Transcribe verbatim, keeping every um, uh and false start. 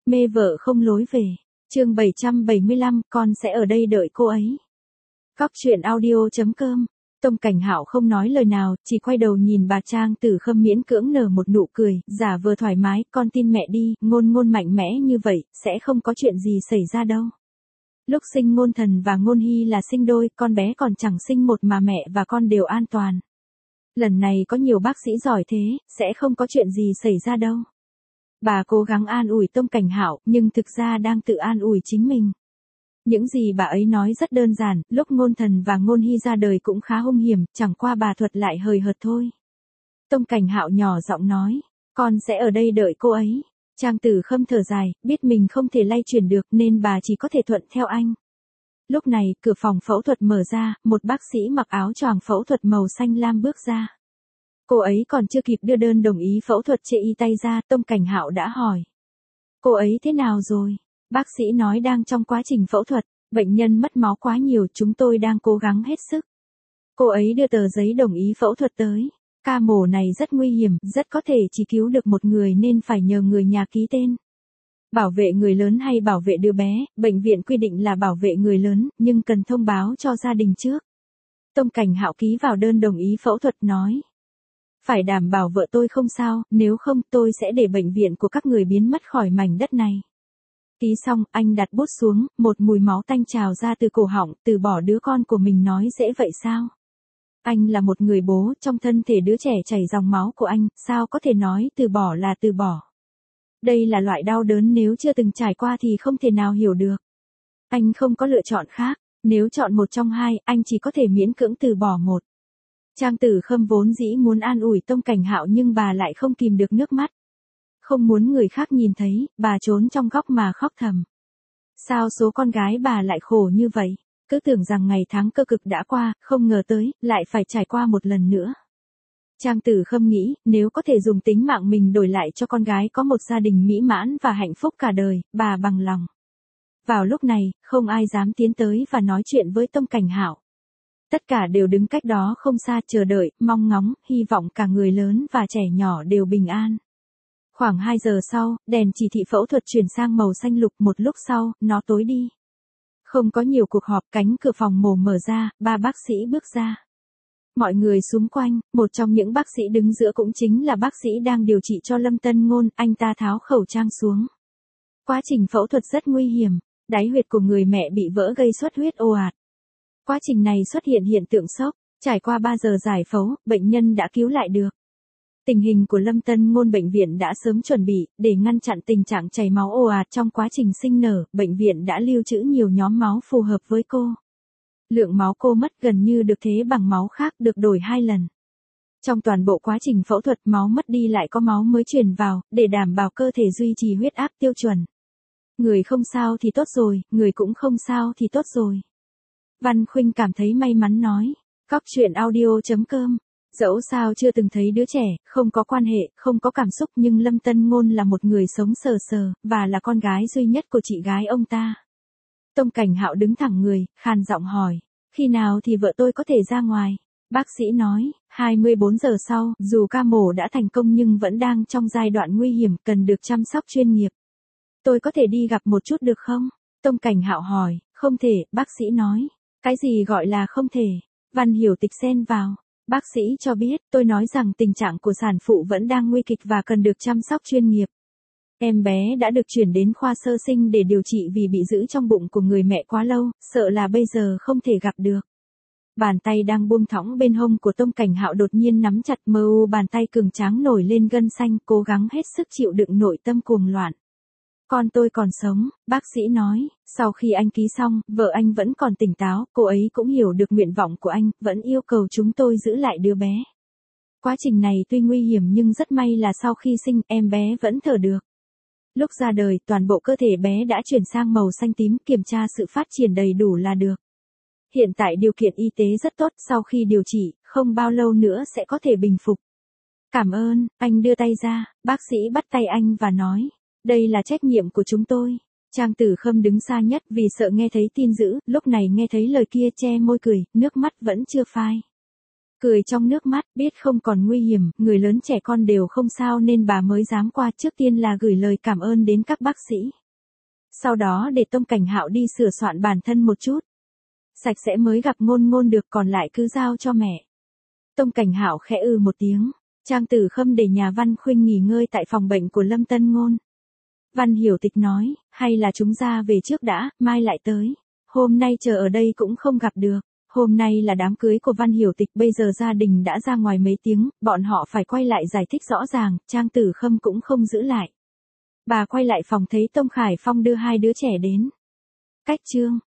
Mê vợ không lối về. Chương bảy trăm bảy mươi lăm, con sẽ ở đây đợi cô ấy. Cóc truyện audio chấm com. Tông Cảnh Hạo không nói lời nào, chỉ quay đầu nhìn bà Trang Tử Khâm miễn cưỡng nở một nụ cười, giả vờ thoải mái, con tin mẹ đi, Ngôn Ngôn mạnh mẽ như vậy, sẽ không có chuyện gì xảy ra đâu. Lúc sinh Ngôn Thần và Ngôn Hy là sinh đôi, con bé còn chẳng sinh một mà mẹ và con đều an toàn. Lần này có nhiều bác sĩ giỏi thế, sẽ không có chuyện gì xảy ra đâu. Bà cố gắng an ủi Tông Cảnh Hạo, nhưng thực ra đang tự an ủi chính mình. Những gì bà ấy nói rất đơn giản, lúc Ngôn Thần và Ngôn Hy ra đời cũng khá hung hiểm, chẳng qua bà thuật lại hời hợt thôi. Tông Cảnh Hạo nhỏ giọng nói, con sẽ ở đây đợi cô ấy. Trang Tử Khâm thở dài, biết mình không thể lay chuyển được nên bà chỉ có thể thuận theo anh. Lúc này, cửa phòng phẫu thuật mở ra, một bác sĩ mặc áo choàng phẫu thuật màu xanh lam bước ra. Cô ấy còn chưa kịp đưa đơn đồng ý phẫu thuật chê y tay ra, Tông Cảnh Hạo đã hỏi. Cô ấy thế nào rồi? Bác sĩ nói đang trong quá trình phẫu thuật, bệnh nhân mất máu quá nhiều, chúng tôi đang cố gắng hết sức. Cô ấy đưa tờ giấy đồng ý phẫu thuật tới. Ca mổ này rất nguy hiểm, rất có thể chỉ cứu được một người nên phải nhờ người nhà ký tên. Bảo vệ người lớn hay bảo vệ đứa bé, bệnh viện quy định là bảo vệ người lớn, nhưng cần thông báo cho gia đình trước. Tông Cảnh Hạo ký vào đơn đồng ý phẫu thuật nói. Phải đảm bảo vợ tôi không sao, nếu không tôi sẽ để bệnh viện của các người biến mất khỏi mảnh đất này. Ký xong, anh đặt bút xuống, một mùi máu tanh trào ra từ cổ họng, từ bỏ đứa con của mình nói dễ vậy sao? Anh là một người bố, trong thân thể đứa trẻ chảy dòng máu của anh, sao có thể nói từ bỏ là từ bỏ? Đây là loại đau đớn nếu chưa từng trải qua thì không thể nào hiểu được. Anh không có lựa chọn khác, nếu chọn một trong hai, anh chỉ có thể miễn cưỡng từ bỏ một. Trang Tử Khâm vốn dĩ muốn an ủi Tông Cảnh Hạo nhưng bà lại không kìm được nước mắt. Không muốn người khác nhìn thấy, bà trốn trong góc mà khóc thầm. Sao số con gái bà lại khổ như vậy? Cứ tưởng rằng ngày tháng cơ cực đã qua, không ngờ tới, lại phải trải qua một lần nữa. Trang Tử Khâm nghĩ, nếu có thể dùng tính mạng mình đổi lại cho con gái có một gia đình mỹ mãn và hạnh phúc cả đời, bà bằng lòng. Vào lúc này, không ai dám tiến tới và nói chuyện với Tông Cảnh Hạo. Tất cả đều đứng cách đó không xa chờ đợi, mong ngóng, hy vọng cả người lớn và trẻ nhỏ đều bình an. Khoảng hai giờ sau, đèn chỉ thị phẫu thuật chuyển sang màu xanh lục, một lúc sau, nó tối đi. Không có nhiều cuộc họp, cánh cửa phòng mổ mở ra, ba bác sĩ bước ra. Mọi người xung quanh, một trong những bác sĩ đứng giữa cũng chính là bác sĩ đang điều trị cho Lâm Tân Ngôn, anh ta tháo khẩu trang xuống. Quá trình phẫu thuật rất nguy hiểm, đáy huyệt của người mẹ bị vỡ gây xuất huyết ồ ạt. Quá trình này xuất hiện hiện tượng sốc, trải qua ba giờ giải phẫu, bệnh nhân đã cứu lại được. Tình hình của Lâm Tân Ngôn bệnh viện đã sớm chuẩn bị, để ngăn chặn tình trạng chảy máu ồ ạt trong quá trình sinh nở, bệnh viện đã lưu trữ nhiều nhóm máu phù hợp với cô. Lượng máu cô mất gần như được thế bằng máu khác, được đổi hai lần. Trong toàn bộ quá trình phẫu thuật, máu mất đi lại có máu mới truyền vào, để đảm bảo cơ thể duy trì huyết áp tiêu chuẩn. Người không sao thì tốt rồi, người cũng không sao thì tốt rồi. Văn Khuynh cảm thấy may mắn nói. Cóc truyện audio chấm com. Dẫu sao chưa từng thấy đứa trẻ, không có quan hệ, không có cảm xúc nhưng Lâm Tân Ngôn là một người sống sờ sờ, và là con gái duy nhất của chị gái ông ta. Tông Cảnh Hạo đứng thẳng người, khàn giọng hỏi, khi nào thì vợ tôi có thể ra ngoài? Bác sĩ nói, hai mươi bốn giờ sau, dù ca mổ đã thành công nhưng vẫn đang trong giai đoạn nguy hiểm, cần được chăm sóc chuyên nghiệp. Tôi có thể đi gặp một chút được không? Tông Cảnh Hạo hỏi, không thể, bác sĩ nói. Cái gì gọi là không thể? Văn Hiểu Tịch xen vào. Bác sĩ cho biết, tôi nói rằng tình trạng của sản phụ vẫn đang nguy kịch và cần được chăm sóc chuyên nghiệp. Em bé đã được chuyển đến khoa sơ sinh để điều trị vì bị giữ trong bụng của người mẹ quá lâu, sợ là bây giờ không thể gặp được. Bàn tay đang buông thõng bên hông của Tông Cảnh Hạo đột nhiên nắm chặt, mờ u bàn tay cường tráng nổi lên gân xanh, cố gắng hết sức chịu đựng nội tâm cuồng loạn. Con tôi còn sống, bác sĩ nói, sau khi anh ký xong, vợ anh vẫn còn tỉnh táo, cô ấy cũng hiểu được nguyện vọng của anh, vẫn yêu cầu chúng tôi giữ lại đứa bé. Quá trình này tuy nguy hiểm nhưng rất may là sau khi sinh, em bé vẫn thở được. Lúc ra đời, toàn bộ cơ thể bé đã chuyển sang màu xanh tím, kiểm tra sự phát triển đầy đủ là được. Hiện tại điều kiện y tế rất tốt, sau khi điều trị, không bao lâu nữa sẽ có thể bình phục. Cảm ơn, anh đưa tay ra, bác sĩ bắt tay anh và nói. Đây là trách nhiệm của chúng tôi. Trang Tử Khâm đứng xa nhất vì sợ nghe thấy tin dữ, lúc này nghe thấy lời kia che môi cười, nước mắt vẫn chưa phai. Cười trong nước mắt, biết không còn nguy hiểm, người lớn trẻ con đều không sao nên bà mới dám qua, trước tiên là gửi lời cảm ơn đến các bác sĩ. Sau đó để Tông Cảnh Hạo đi sửa soạn bản thân một chút. Sạch sẽ mới gặp Ngôn Ngôn được, còn lại cứ giao cho mẹ. Tông Cảnh Hạo khẽ ư một tiếng. Trang Tử Khâm để nhà Văn Khuynh nghỉ ngơi tại phòng bệnh của Lâm Tân Ngôn. Văn Hiểu Tịch nói, hay là chúng ra về trước đã, mai lại tới. Hôm nay chờ ở đây cũng không gặp được. Hôm nay là đám cưới của Văn Hiểu Tịch, bây giờ gia đình đã ra ngoài mấy tiếng, bọn họ phải quay lại giải thích rõ ràng, Trang Tử Khâm cũng không giữ lại. Bà quay lại phòng thấy Tông Khải Phong đưa hai đứa trẻ đến. Cách chương